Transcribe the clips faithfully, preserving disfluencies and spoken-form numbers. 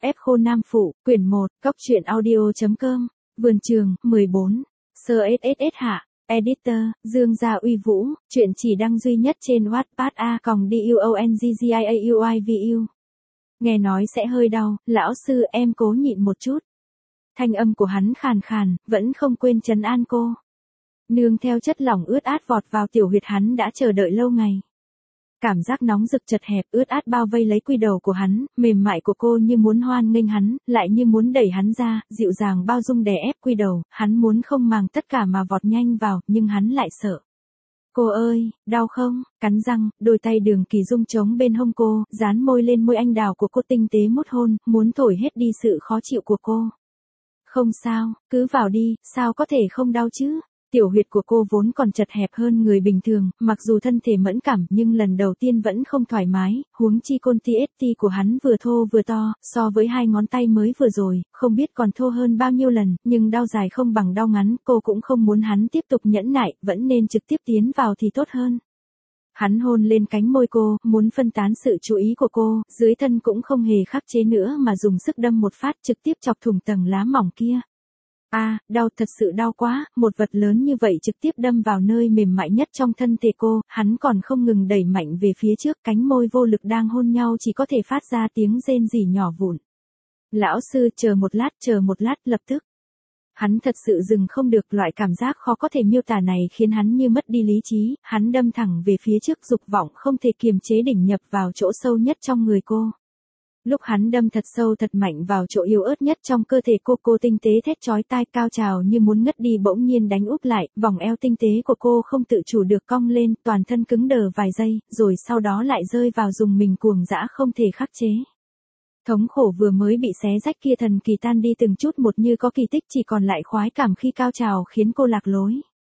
ép khô Nam Phụ, quyển một, cóc truyện audio.com, vườn trường, mười bốn, sơ ét ét ét hạ, editor, Dương Gia Uy Vũ, truyện chỉ đăng duy nhất trên Wattpad a còng duonggiauivu. Nghe nói sẽ hơi đau, lão sư em cố nhịn một chút. Thanh âm của hắn khàn khàn, vẫn không quên trấn an cô. Nương theo chất lỏng ướt át vọt vào tiểu huyệt hắn đã chờ đợi lâu ngày. Cảm giác nóng rực chật hẹp ướt át bao vây lấy quy đầu của hắn, mềm mại của cô như muốn hoan nghênh hắn, lại như muốn đẩy hắn ra, dịu dàng bao dung đè ép quy đầu, hắn muốn không màng tất cả mà vọt nhanh vào, nhưng hắn lại sợ. Cô ơi, đau không? Cắn răng, đôi tay Đường Kỳ Dung chống bên hông cô, dán môi lên môi anh đào của cô tinh tế mút hôn, muốn thổi hết đi sự khó chịu của cô. Không sao, cứ vào đi, sao có thể không đau chứ? Tiểu huyệt của cô vốn còn chật hẹp hơn người bình thường, mặc dù thân thể mẫn cảm nhưng lần đầu tiên vẫn không thoải mái, huống chi côn tê ét tê của hắn vừa thô vừa to, so với hai ngón tay mới vừa rồi, không biết còn thô hơn bao nhiêu lần, nhưng đau dài không bằng đau ngắn, cô cũng không muốn hắn tiếp tục nhẫn nại, vẫn nên trực tiếp tiến vào thì tốt hơn. Hắn hôn lên cánh môi cô, muốn phân tán sự chú ý của cô, dưới thân cũng không hề khắc chế nữa mà dùng sức đâm một phát trực tiếp chọc thủng tầng lá mỏng kia. A, à, đau thật sự đau quá, một vật lớn như vậy trực tiếp đâm vào nơi mềm mại nhất trong thân thể cô, hắn còn không ngừng đẩy mạnh về phía trước, cánh môi vô lực đang hôn nhau chỉ có thể phát ra tiếng rên rỉ nhỏ vụn. Lão sư chờ một lát, chờ một lát, lập tức. Hắn thật sự dừng không được, loại cảm giác khó có thể miêu tả này khiến hắn như mất đi lý trí, hắn đâm thẳng về phía trước, dục vọng không thể kiềm chế đỉnh nhập vào chỗ sâu nhất trong người cô. Lúc hắn đâm thật sâu thật mạnh vào chỗ yếu ớt nhất trong cơ thể cô, cô tinh tế thét chói tai cao trào như muốn ngất đi bỗng nhiên đánh úp lại, vòng eo tinh tế của cô không tự chủ được cong lên, toàn thân cứng đờ vài giây, rồi sau đó lại rơi vào dùng mình cuồng dã không thể khắc chế. Thống khổ vừa mới bị xé rách kia thần kỳ tan đi từng chút một như có kỳ tích, chỉ còn lại khoái cảm khi cao trào khiến cô lạc lối.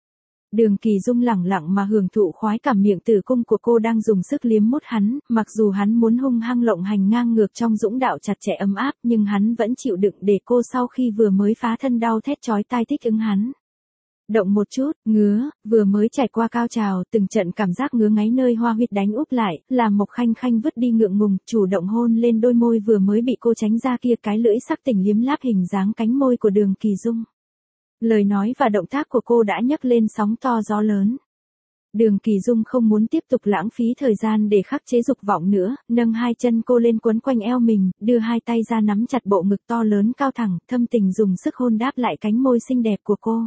Đường Kỳ Dung lẳng lặng mà hưởng thụ khoái cảm, miệng tử cung của cô đang dùng sức liếm mút hắn, mặc dù hắn muốn hung hăng lộng hành ngang ngược trong dũng đạo chặt chẽ ấm áp, nhưng hắn vẫn chịu đựng để cô sau khi vừa mới phá thân đau thét chói tai thích ứng hắn. Động một chút, ngứa, vừa mới trải qua cao trào, từng trận cảm giác ngứa ngáy nơi hoa huyệt đánh úp lại, làm Mộc Khanh Khanh vứt đi ngượng ngùng, chủ động hôn lên đôi môi vừa mới bị cô tránh ra kia, cái lưỡi sắc tỉnh liếm láp hình dáng cánh môi của Đường Kỳ Dung. Lời nói và động tác của cô đã nhấc lên sóng to gió lớn. Đường Kỳ Dung không muốn tiếp tục lãng phí thời gian để khắc chế dục vọng nữa, nâng hai chân cô lên quấn quanh eo mình, đưa hai tay ra nắm chặt bộ ngực to lớn cao thẳng, thâm tình dùng sức hôn đáp lại cánh môi xinh đẹp của cô.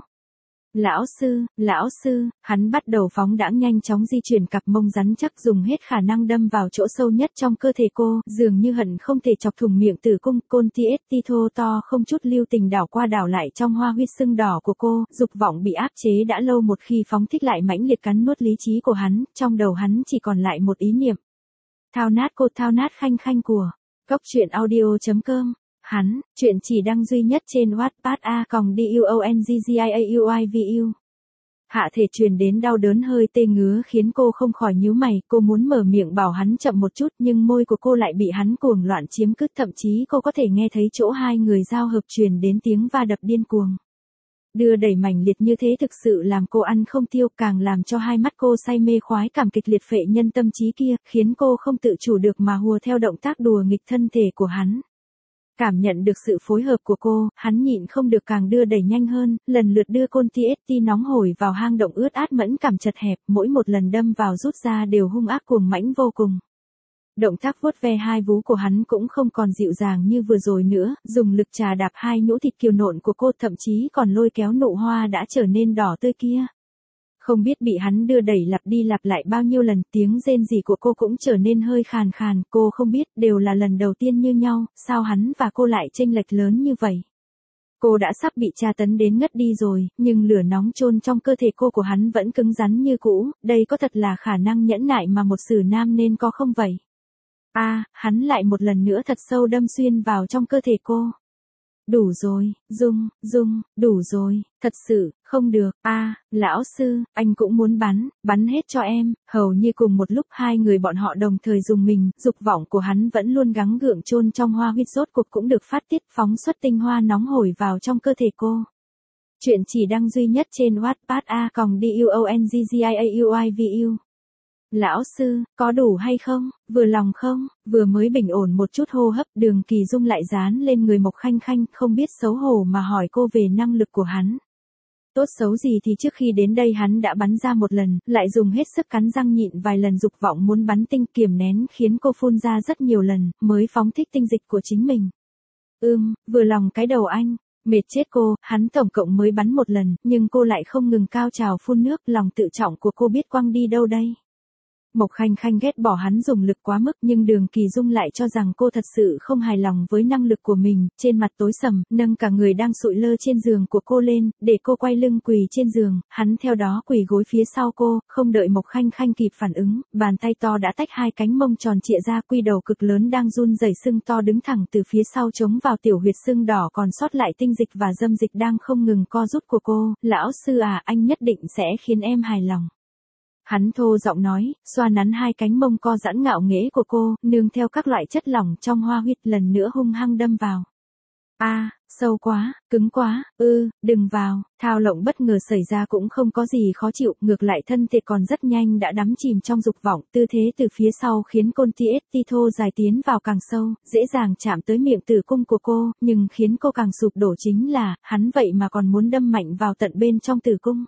Lão sư, lão sư, hắn bắt đầu phóng đãng nhanh chóng di chuyển cặp mông rắn chắc, dùng hết khả năng đâm vào chỗ sâu nhất trong cơ thể cô, dường như hận không thể chọc thủng miệng tử cung, côn tê ét tê thô to không chút lưu tình đảo qua đảo lại trong hoa huyết sưng đỏ của cô, dục vọng bị áp chế đã lâu một khi phóng thích lại mãnh liệt cắn nuốt lý trí của hắn, trong đầu hắn chỉ còn lại một ý niệm. Thao nát cô, thao nát Khanh Khanh của cóc truyện audio.com. Hắn, chuyện chỉ đăng duy nhất trên Wattpad a còng duonggiauivu. Hạ thể truyền đến đau đớn hơi tê ngứa khiến cô không khỏi nhíu mày, cô muốn mở miệng bảo hắn chậm một chút nhưng môi của cô lại bị hắn cuồng loạn chiếm cứ, thậm chí cô có thể nghe thấy chỗ hai người giao hợp truyền đến tiếng va đập điên cuồng. Đưa đẩy mãnh liệt như thế thực sự làm cô ăn không tiêu, càng làm cho hai mắt cô say mê khoái cảm kịch liệt phệ nhân tâm trí kia, khiến cô không tự chủ được mà hùa theo động tác đùa nghịch thân thể của hắn. Cảm nhận được sự phối hợp của cô, hắn nhịn không được càng đưa đẩy nhanh hơn, lần lượt đưa côn tê ét tê nóng hổi vào hang động ướt át mẫn cảm chật hẹp, mỗi một lần đâm vào rút ra đều hung ác cuồng mãnh vô cùng. Động tác vuốt ve hai vú của hắn cũng không còn dịu dàng như vừa rồi nữa, dùng lực trà đạp hai nhũ thịt kiều nộn của cô, thậm chí còn lôi kéo nụ hoa đã trở nên đỏ tươi kia. Không biết bị hắn đưa đẩy lặp đi lặp lại bao nhiêu lần, tiếng rên rỉ của cô cũng trở nên hơi khàn khàn, cô không biết đều là lần đầu tiên như nhau, sao hắn và cô lại chênh lệch lớn như vậy. Cô đã sắp bị tra tấn đến ngất đi rồi, nhưng lửa nóng chôn trong cơ thể cô của hắn vẫn cứng rắn như cũ, đây có thật là khả năng nhẫn nại mà một sử nam nên có không vậy? A, à, hắn lại một lần nữa thật sâu đâm xuyên vào trong cơ thể cô. Đủ rồi, Dung, Dung, đủ rồi, thật sự, không được, a à, lão sư, anh cũng muốn bắn, bắn hết cho em, hầu như cùng một lúc hai người bọn họ đồng thời dùng mình, dục vọng của hắn vẫn luôn gắng gượng chôn trong hoa huyết rốt cuộc cũng được phát tiết phóng xuất tinh hoa nóng hổi vào trong cơ thể cô. Chuyện chỉ đăng duy nhất trên Wattpad a còng duonggiauivu. Lão sư, có đủ hay không, vừa lòng không? Vừa mới bình ổn một chút hô hấp, Đường Kỳ Dung lại dán lên người Mộc Khanh Khanh, không biết xấu hổ mà hỏi cô về năng lực của hắn. Tốt xấu gì thì trước khi đến đây hắn đã bắn ra một lần, lại dùng hết sức cắn răng nhịn vài lần dục vọng muốn bắn tinh kiềm nén khiến cô phun ra rất nhiều lần, mới phóng thích tinh dịch của chính mình. Ưm, vừa lòng cái đầu anh. Mệt chết cô, hắn tổng cộng mới bắn một lần, nhưng cô lại không ngừng cao trào phun nước, lòng tự trọng của cô biết quăng đi đâu đây. Mộc Khanh Khanh ghét bỏ hắn dùng lực quá mức, nhưng Đường Kỳ Dung lại cho rằng cô thật sự không hài lòng với năng lực của mình, trên mặt tối sầm, nâng cả người đang sụi lơ trên giường của cô lên, để cô quay lưng quỳ trên giường, hắn theo đó quỳ gối phía sau cô, không đợi Mộc Khanh Khanh kịp phản ứng, bàn tay to đã tách hai cánh mông tròn trịa ra, quy đầu cực lớn đang run rẩy sưng to đứng thẳng từ phía sau chống vào tiểu huyệt sưng đỏ còn sót lại tinh dịch và dâm dịch đang không ngừng co rút của cô. Lão sư à, anh nhất định sẽ khiến em hài lòng. Hắn thô giọng nói, xoa nắn hai cánh mông co giãn ngạo nghễ của cô, nương theo các loại chất lỏng trong hoa huyệt lần nữa hung hăng đâm vào. A, à, sâu quá, cứng quá, ư, đừng vào. Thao lộng bất ngờ xảy ra cũng không có gì khó chịu, ngược lại thân thể còn rất nhanh đã đắm chìm trong dục vọng, tư thế từ phía sau khiến côn ti ét ti thô dài tiến vào càng sâu, dễ dàng chạm tới miệng tử cung của cô, nhưng khiến cô càng sụp đổ chính là, hắn vậy mà còn muốn đâm mạnh vào tận bên trong tử cung.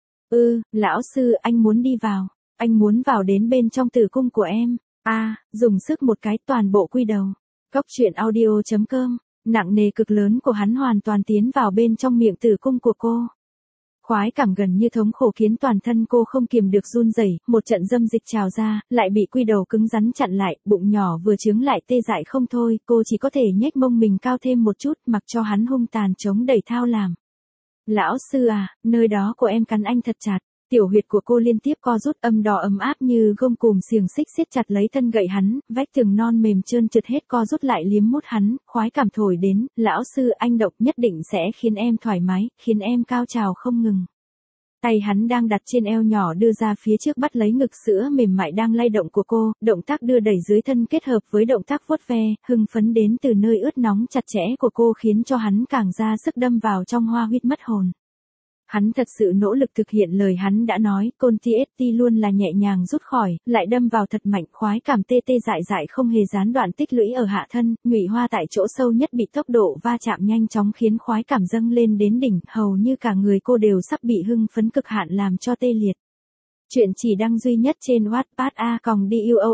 Ừ, lão sư, anh muốn đi vào. Anh muốn vào đến bên trong tử cung của em. A, à, dùng sức một cái toàn bộ quy đầu. Cóc truyện audio chấm com. Nặng nề cực lớn của hắn hoàn toàn tiến vào bên trong miệng tử cung của cô. Khoái cảm gần như thống khổ khiến toàn thân cô không kiềm được run rẩy, một trận dâm dịch trào ra, lại bị quy đầu cứng rắn chặn lại, bụng nhỏ vừa trướng lại tê dại không thôi, cô chỉ có thể nhếch mông mình cao thêm một chút, mặc cho hắn hung tàn chống đẩy thao làm. Lão sư à, nơi đó của em cắn anh thật chặt. Tiểu huyệt của cô liên tiếp co rút, âm đỏ ấm áp như gông cùm xiềng xích siết chặt lấy thân gậy hắn, vách tường non mềm trơn trượt hết co rút lại liếm mút hắn, khoái cảm thổi đến, lão sư anh độc nhất định sẽ khiến em thoải mái, khiến em cao trào không ngừng. Tay hắn đang đặt trên eo nhỏ đưa ra phía trước bắt lấy ngực sữa mềm mại đang lay động của cô, động tác đưa đẩy dưới thân kết hợp với động tác vuốt ve, hưng phấn đến từ nơi ướt nóng chặt chẽ của cô khiến cho hắn càng ra sức đâm vào trong hoa huyết mất hồn. Hắn thật sự nỗ lực thực hiện lời hắn đã nói, côn ti ét ti luôn là nhẹ nhàng rút khỏi, lại đâm vào thật mạnh, khoái cảm tê tê dại dại không hề gián đoạn tích lũy ở hạ thân, nhụy hoa tại chỗ sâu nhất bị tốc độ va chạm nhanh chóng khiến khoái cảm dâng lên đến đỉnh, hầu như cả người cô đều sắp bị hưng phấn cực hạn làm cho tê liệt. Chuyện chỉ đăng duy nhất trên Wattpad a còng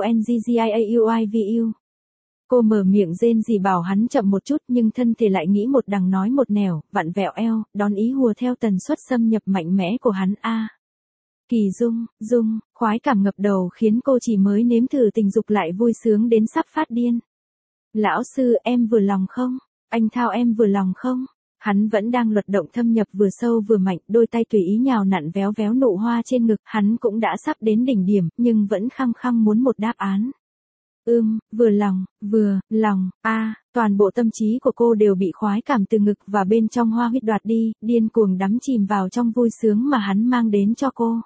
duongziauivu. Cô mở miệng rên rỉ bảo hắn chậm một chút nhưng thân thể lại nghĩ một đằng nói một nẻo, vặn vẹo eo, đón ý hùa theo tần suất xâm nhập mạnh mẽ của hắn. A. À. Kỳ Dung, Dung, khoái cảm ngập đầu khiến cô chỉ mới nếm thử tình dục lại vui sướng đến sắp phát điên. Lão sư, em vừa lòng không? Anh Thao em vừa lòng không? Hắn vẫn đang luật động thâm nhập vừa sâu vừa mạnh, đôi tay tùy ý nhào nặn véo véo nụ hoa trên ngực, hắn cũng đã sắp đến đỉnh điểm, nhưng vẫn khăng khăng muốn một đáp án. Ưm, vừa lòng, vừa, lòng, a, à, toàn bộ tâm trí của cô đều bị khoái cảm từ ngực và bên trong hoa huyết đoạt đi, điên cuồng đắm chìm vào trong vui sướng mà hắn mang đến cho cô.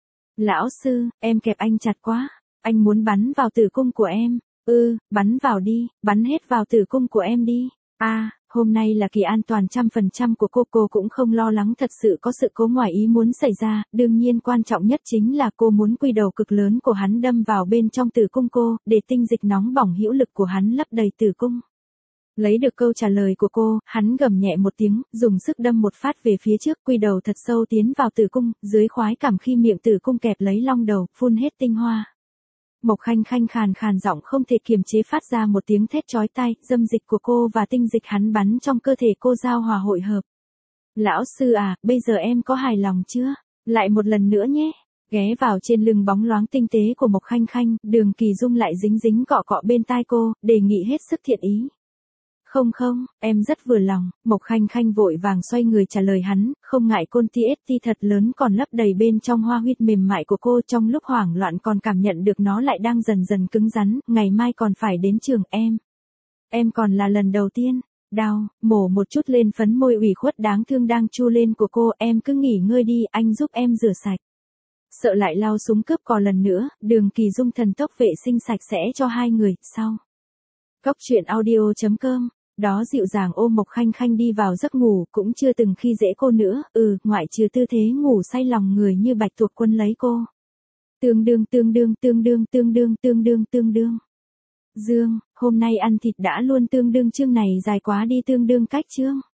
Lão sư, em kẹp anh chặt quá, anh muốn bắn vào tử cung của em. Ừ, bắn vào đi, bắn hết vào tử cung của em đi. A, à, hôm nay là kỳ an toàn trăm phần trăm của cô, cô cũng không lo lắng thật sự có sự cố ngoài ý muốn xảy ra, đương nhiên quan trọng nhất chính là cô muốn quy đầu cực lớn của hắn đâm vào bên trong tử cung cô, để tinh dịch nóng bỏng hữu lực của hắn lấp đầy tử cung. Lấy được câu trả lời của cô, hắn gầm nhẹ một tiếng, dùng sức đâm một phát về phía trước, quy đầu thật sâu tiến vào tử cung, dưới khoái cảm khi miệng tử cung kẹp lấy long đầu, phun hết tinh hoa. Mộc Khanh Khanh khàn khàn giọng không thể kiềm chế phát ra một tiếng thét chói tai, dâm dịch của cô và tinh dịch hắn bắn trong cơ thể cô giao hòa hội hợp. Lão sư à, bây giờ em có hài lòng chưa? Lại một lần nữa nhé. Ghé vào trên lưng bóng loáng tinh tế của Mộc Khanh Khanh, Đường Kỳ Dung lại dính dính cọ cọ bên tai cô, đề nghị hết sức thiện ý. Không không, em rất vừa lòng. Mộc Khanh Khanh vội vàng xoay người trả lời hắn, không ngại côn ti ét ti thật lớn còn lấp đầy bên trong hoa huyết mềm mại của cô, trong lúc hoảng loạn còn cảm nhận được nó lại đang dần dần cứng rắn, ngày mai còn phải đến trường em. Em còn là lần đầu tiên. Đau, mổ một chút lên phấn môi ủy khuất đáng thương đang chu lên của cô, em cứ nghỉ ngơi đi, anh giúp em rửa sạch. Sợ lại lao súng cướp cò lần nữa, Đường Kỳ Dung thần tốc vệ sinh sạch sẽ cho hai người, sau. Cóc truyện audio chấm com. Đó dịu dàng ôm Mộc Khanh Khanh đi vào giấc ngủ, cũng chưa từng khi dễ cô nữa, ừ, ngoại trừ tư thế ngủ say lòng người như bạch tuộc quân lấy cô. Tương đương tương đương tương đương tương đương tương đương tương đương. Dương, hôm nay ăn thịt đã luôn tương đương chương này dài quá đi tương đương cách chương.